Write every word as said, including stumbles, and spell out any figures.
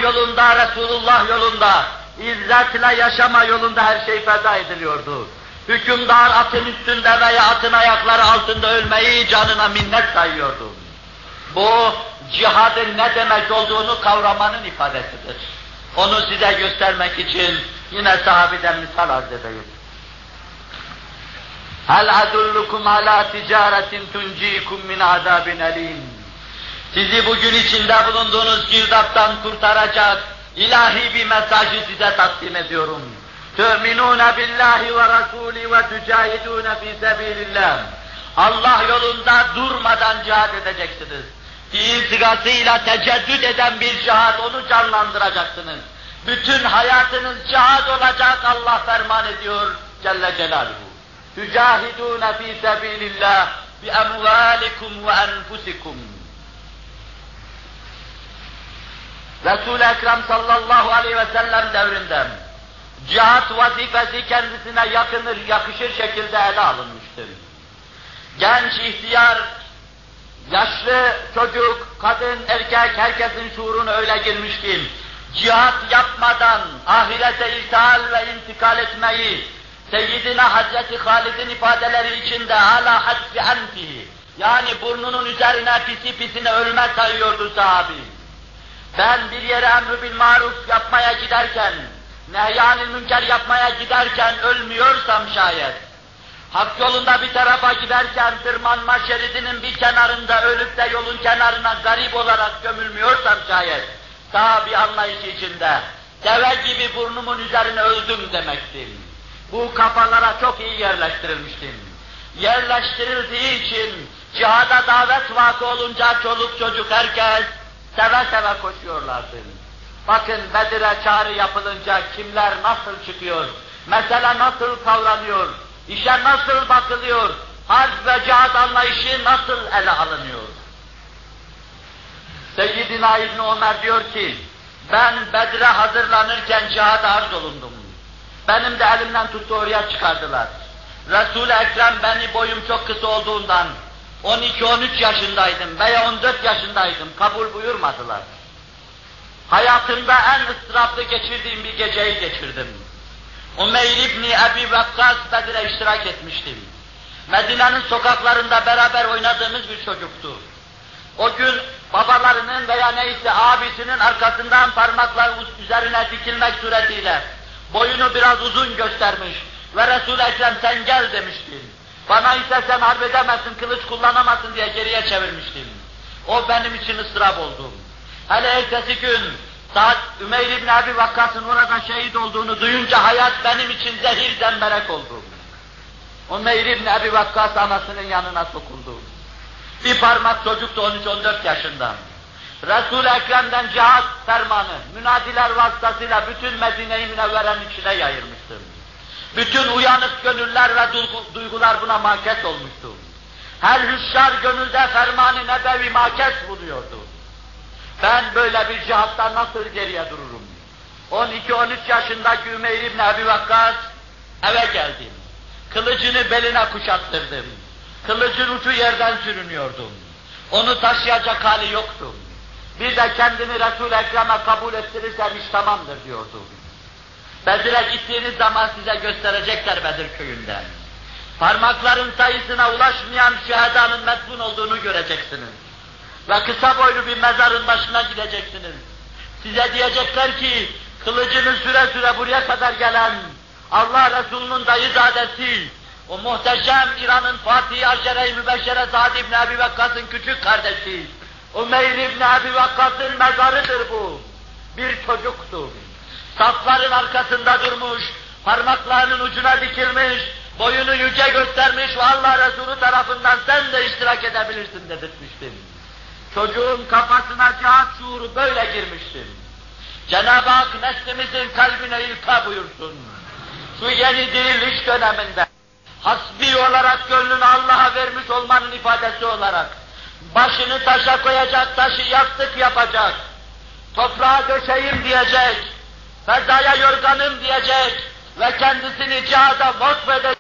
yolunda, Resulullah yolunda, izzetle yaşama yolunda her şey feda ediliyordu. Hükümdar atın üstünde veya atın ayakları altında ölmeyi canına minnet sayıyordu. Bu, cihadın ne demek olduğunu kavramanın ifadesidir. Onu size göstermek için yine sahabeden misal arz edeyim. Hel adullukum ala ticaretin tunciikum min azabin elim. Sizi bugün içinde bulunduğunuz girdaptan kurtaracak ilahi bir mesajı size takdim ediyorum. Tü'minûne billahi ve rasûlî ve tücahidûne fî sebîlillâh. Allah yolunda durmadan cihad edeceksiniz. Fiil sigasıyla teceddüd eden bir cihad, onu canlandıracaksınız. Bütün hayatınız cihad olacak, Allah ferman ediyor Celle Celaluhu. Tücahidûne fî sebîlillâh bi emvâlikum ve enfusikum. Resul-i Ekrem sallallahu aleyhi ve sellem devrinde cihat vazifesi kendisine yakınır, yakışır şekilde ele alınmıştır. Genç, ihtiyar, yaşlı, çocuk, kadın, erkek, herkesin şuuruna öyle girmiş ki, cihat yapmadan ahirete irtihal ve intikal etmeyi, Seyyidina Hazreti Halid'in ifadeleri içinde ala hadfi enfihi, yani burnunun üzerine pisi pisine ölme sayıyordu sahabi. Ben bir yere emr-i bil maruf yapmaya giderken, nehyanil münker yapmaya giderken ölmüyorsam şayet, hak yolunda bir tarafa giderken tırmanma şeridinin bir kenarında ölüp de yolun kenarına garip olarak gömülmüyorsam şayet, daha bir anlayış içinde, deve gibi burnumun üzerine öldüm demektir. Bu kafalara çok iyi yerleştirilmiştir. Yerleştirildiği için cihada davet vakı olunca çoluk çocuk herkes seve seve koşuyorlardı. Bakın Bedir'e çağrı yapılınca kimler nasıl çıkıyor, mesele nasıl kavranıyor, işe nasıl bakılıyor, harp ve cihad anlayışı nasıl ele alınıyor. Seyyidina İbn Ömer diyor ki, ben Bedir'e hazırlanırken cihada arz olundum. Benim de elimden tuttu oraya çıkardılar. Resul-i Ekrem beni boyum çok kısa olduğundan on iki on üç yaşındaydım veya on dört yaşındaydım, kabul buyurmadılar. Hayatımda en ıstıraplı geçirdiğim bir geceyi geçirdim. Umeyr İbni Ebi Vakkas Bedir'e iştirak etmiştim. Medine'nin sokaklarında beraber oynadığımız bir çocuktu. O gün babalarının veya neyse abisinin arkasından parmaklar üzerine dikilmek suretiyle boyunu biraz uzun göstermiş ve Resul-i Ekrem sen gel demiştin. Bana ise sen harp edemezsin, kılıç kullanamazsın diye geriye çevirmiştim. O benim için ıstırap oldu. Hele ertesi gün saat Ümeyr İbni Ebi Vakkas'ın orada şehit olduğunu duyunca hayat benim için zehir zemberek oldu. Ümeyr İbni Ebi Vakkas anasının yanına sokuldu. Bir parmak çocuktu on üç on dört yaşında. Resul-i Ekrem'den cihat fermanı, münadiler vasıtasıyla bütün Medine-i Münevvere'nin içine yayılmıştır. Bütün uyanık gönüller ve duygular buna makes olmuştu. Her hüşyar gönülde ferman-ı nebevi makes buluyordu. Ben böyle bir cihatta nasıl geriye dururum? on iki on üç yaşındaki Ümeyr İbni Ebi Vakkas eve geldim. Kılıcını beline kuşattırdım. Kılıcın ucu yerden sürünüyordu. Onu taşıyacak hali yoktu. Bir de kendini Resul-i Ekrem'e kabul ettirirsem iş tamamdır diyordu. Bedir'e gittiğiniz zaman size gösterecekler Bedir köyünden. Parmakların sayısına ulaşmayan şühedanın metbun olduğunu göreceksiniz. Ve kısa boylu bir mezarın başına gideceksiniz. Size diyecekler ki, kılıcını süre süre buraya kadar gelen Allah Resulü'nün dayızadesi, o muhteşem İran'ın Fatih-i Aşere-i Mübeşşere Sa'd İbni Ebi Vakkas'ın küçük kardeşi, Umeyr İbni Ebi Vakkas'ın mezarıdır bu. Bir çocuktu. Safların arkasında durmuş, parmaklarının ucuna dikilmiş, boyunu yüce göstermiş ve Allah Resulü tarafından sen de iştirak edebilirsin dedirtmiştim. Çocuğun kafasına cihat şuuru böyle girmişti. Cenab-ı Hak neslimizin kalbine ilka buyursun. Şu yeni diriliş döneminde, hasbi olarak gönlünü Allah'a vermiş olmanın ifadesi olarak, başını taşa koyacak, taşı yastık yapacak, toprağa döşeyim diyecek, fezaya yorganım diyecek ve kendisini cihada vakfedecek.